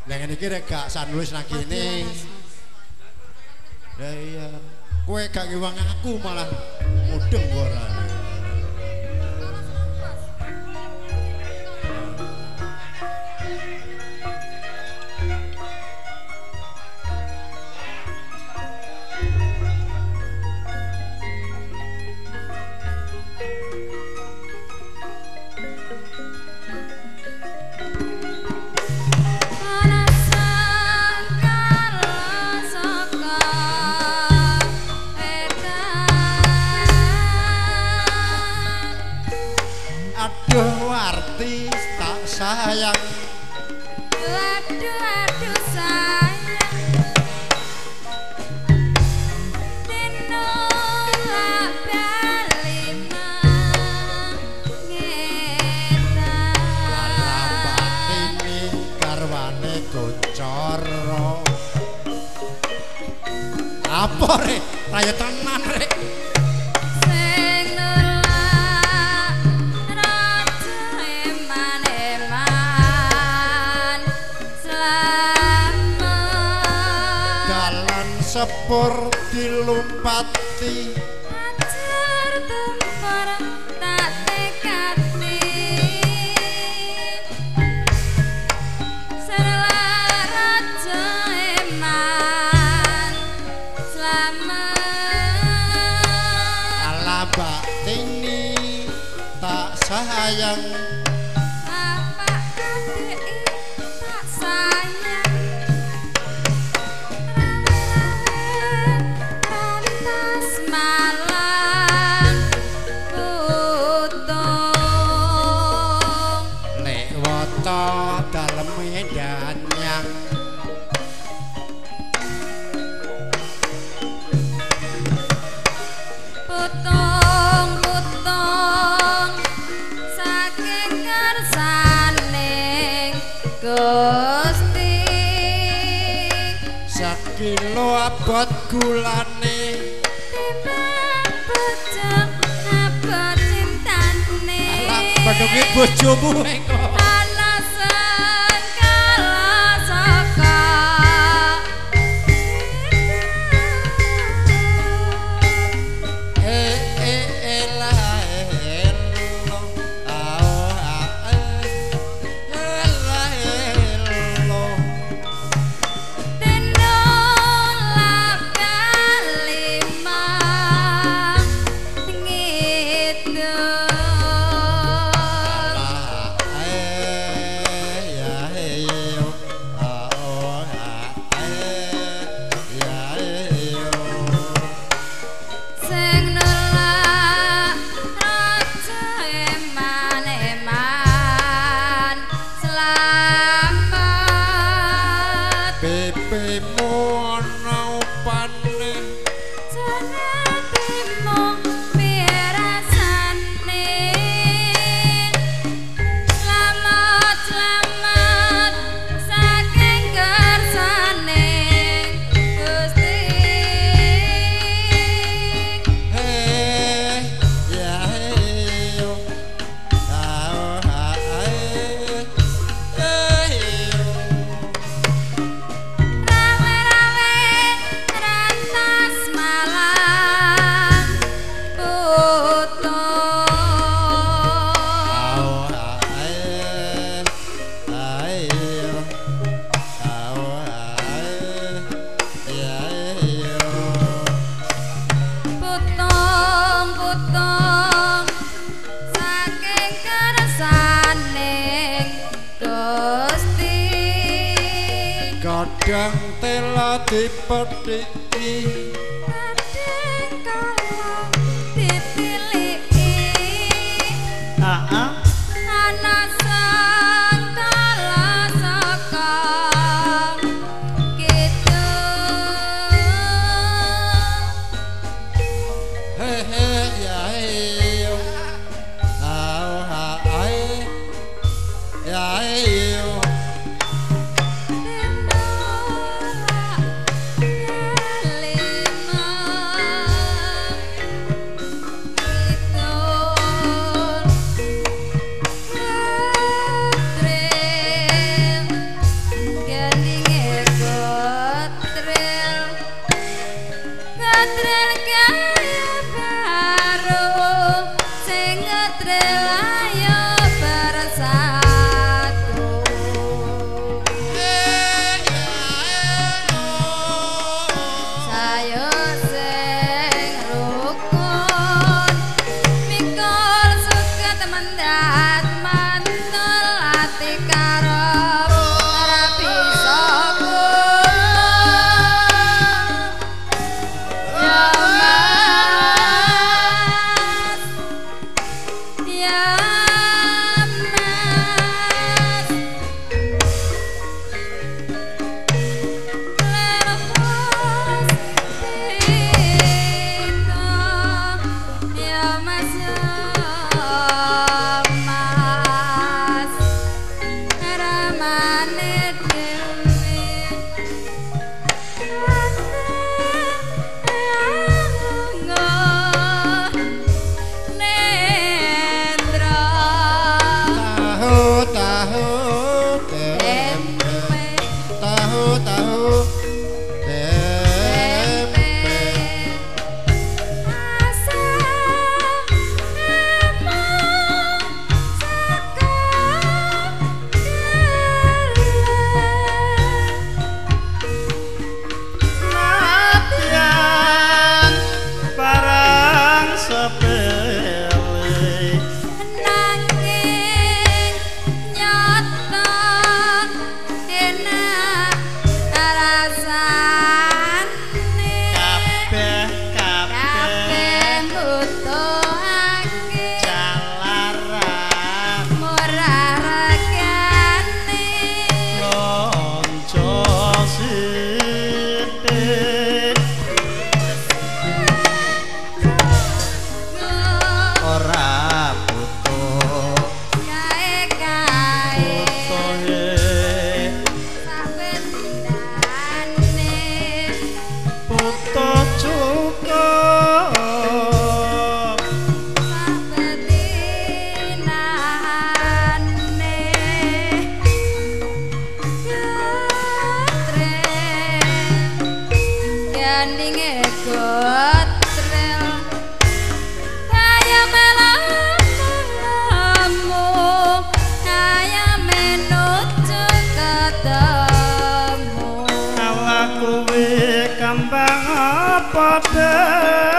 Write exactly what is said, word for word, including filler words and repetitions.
Lah ngene iki rek gak sanulis nang kene. Lah iya. Kowe gak ngiwang aku malah mudeng ora. Sayang aduh aduh sayang dinolak bali mengetan lambatini karwane Gocara apa rek raya tenan rek sepur dilumpati ajar tempur tak tekati serlah raja eman selamat ala batini tak sayang bapak adik tak sayang malang putung lek wata dalem danyang putung putung saking kersaning Gusti sakilo abot gulane padunge bojomu engko ana sengkala saka eh eh elah elo ao elah elo dinolak kalima ngidul kadang tela dipethiki kadang kala ditiliki heeh ana sangkala saka gitu he he ya he au ha ai ya he dinolak kalima kembang apa